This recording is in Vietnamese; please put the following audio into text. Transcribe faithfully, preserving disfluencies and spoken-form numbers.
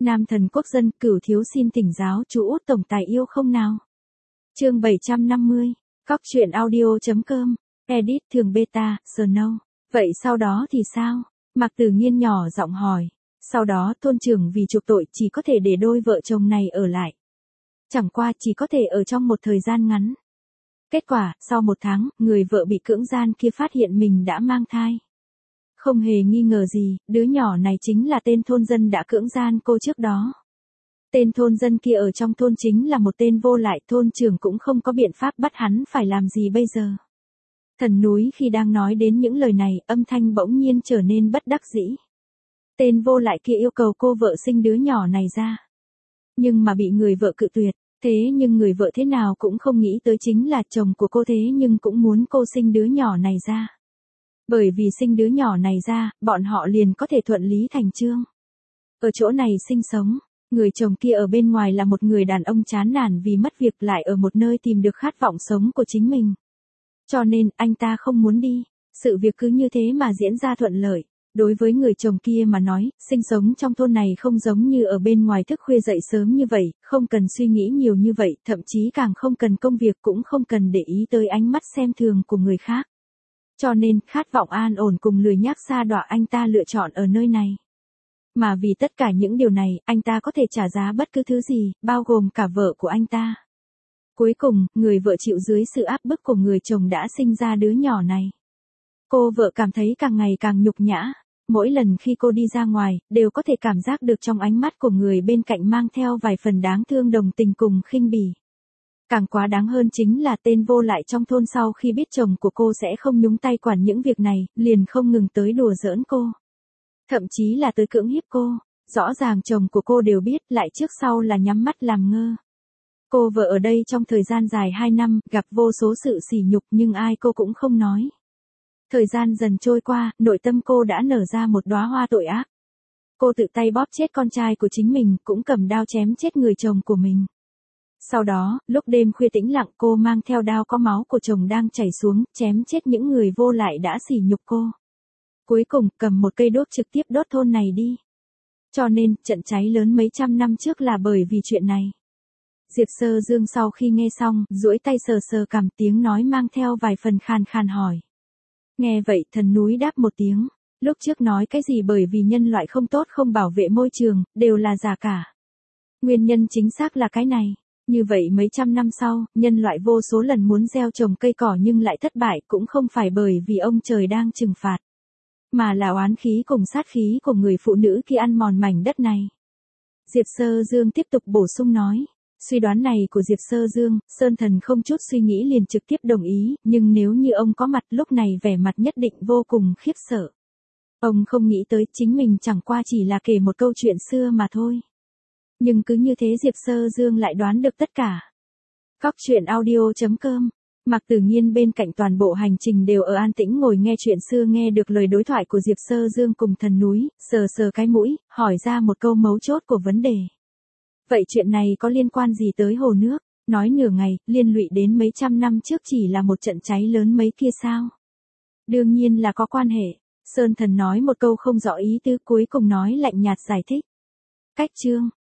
Nam thần quốc dân, Cửu thiếu xin thỉnh giáo chú Út tổng tài yêu không nào. Chương bảy trăm năm mươi. Cóc truyện audio.com. Edit thường beta, Snow. Vậy sau đó thì sao? Mạc Tử Nghiên nhỏ giọng hỏi. Sau đó thôn trưởng vì chuộc tội chỉ có thể để đôi vợ chồng này ở lại. Chẳng qua chỉ có thể ở trong một thời gian ngắn. Kết quả, sau một tháng, người vợ bị cưỡng gian kia phát hiện mình đã mang thai. Không hề nghi ngờ gì, đứa nhỏ này chính là tên thôn dân đã cưỡng gian cô trước đó. Tên thôn dân kia ở trong thôn chính là một tên vô lại, thôn trưởng cũng không có biện pháp bắt hắn phải làm gì bây giờ. Thần núi khi đang nói đến những lời này, âm thanh bỗng nhiên trở nên bất đắc dĩ. Tên vô lại kia yêu cầu cô vợ sinh đứa nhỏ này ra. Nhưng mà bị người vợ cự tuyệt, thế nhưng người vợ thế nào cũng không nghĩ tới chính là chồng của cô thế nhưng cũng muốn cô sinh đứa nhỏ này ra. Bởi vì sinh đứa nhỏ này ra, bọn họ liền có thể thuận lý thành chương. Ở chỗ này sinh sống, người chồng kia ở bên ngoài là một người đàn ông chán nản vì mất việc lại ở một nơi tìm được khát vọng sống của chính mình. Cho nên, anh ta không muốn đi. Sự việc cứ như thế mà diễn ra thuận lợi. Đối với người chồng kia mà nói, sinh sống trong thôn này không giống như ở bên ngoài thức khuya dậy sớm như vậy, không cần suy nghĩ nhiều như vậy, thậm chí càng không cần công việc cũng không cần để ý tới ánh mắt xem thường của người khác. Cho nên, khát vọng an ổn cùng lười nhác sa đọa anh ta lựa chọn ở nơi này. Mà vì tất cả những điều này, anh ta có thể trả giá bất cứ thứ gì, bao gồm cả vợ của anh ta. Cuối cùng, người vợ chịu dưới sự áp bức của người chồng đã sinh ra đứa nhỏ này. Cô vợ cảm thấy càng ngày càng nhục nhã. Mỗi lần khi cô đi ra ngoài, đều có thể cảm giác được trong ánh mắt của người bên cạnh mang theo vài phần đáng thương đồng tình cùng khinh bỉ. Càng quá đáng hơn chính là tên vô lại trong thôn sau khi biết chồng của cô sẽ không nhúng tay quản những việc này, liền không ngừng tới đùa giỡn cô. Thậm chí là tới cưỡng hiếp cô. Rõ ràng chồng của cô đều biết, lại trước sau là nhắm mắt làm ngơ. Cô vợ ở đây trong thời gian dài hai năm, gặp vô số sự sỉ nhục nhưng ai cô cũng không nói. Thời gian dần trôi qua, nội tâm cô đã nở ra một đóa hoa tội ác. Cô tự tay bóp chết con trai của chính mình, cũng cầm đao chém chết người chồng của mình. Sau đó, lúc đêm khuya tĩnh lặng cô mang theo đao có máu của chồng đang chảy xuống, chém chết những người vô lại đã sỉ nhục cô. Cuối cùng, cầm một cây đuốc trực tiếp đốt thôn này đi. Cho nên, trận cháy lớn mấy trăm năm trước là bởi vì chuyện này. Diệp Sơ Dương sau khi nghe xong, duỗi tay sờ sờ cằm, tiếng nói mang theo vài phần khàn khàn hỏi. Nghe vậy, thần núi đáp một tiếng. Lúc trước nói cái gì bởi vì nhân loại không tốt không bảo vệ môi trường, đều là giả cả. Nguyên nhân chính xác là cái này. Như vậy mấy trăm năm sau, nhân loại vô số lần muốn gieo trồng cây cỏ nhưng lại thất bại cũng không phải bởi vì ông trời đang trừng phạt. Mà là oán khí cùng sát khí của người phụ nữ khi ăn mòn mảnh đất này. Diệp Sơ Dương tiếp tục bổ sung nói. Suy đoán này của Diệp Sơ Dương, Sơn Thần không chút suy nghĩ liền trực tiếp đồng ý, nhưng nếu như ông có mặt lúc này vẻ mặt nhất định vô cùng khiếp sợ. Ông không nghĩ tới chính mình chẳng qua chỉ là kể một câu chuyện xưa mà thôi. Nhưng cứ như thế Diệp Sơ Dương lại đoán được tất cả. Cóc truyện audio.com. Mạc Tử Nghiên bên cạnh toàn bộ hành trình đều ở an tĩnh ngồi nghe chuyện xưa, nghe được lời đối thoại của Diệp Sơ Dương cùng thần núi, sờ sờ cái mũi, hỏi ra một câu mấu chốt của vấn đề. Vậy chuyện này có liên quan gì tới hồ nước? Nói nửa ngày, liên lụy đến mấy trăm năm trước chỉ là một trận cháy lớn mấy kia sao? Đương nhiên là có quan hệ. Sơn Thần nói một câu không rõ ý tứ, cuối cùng nói lạnh nhạt giải thích. Cách chương.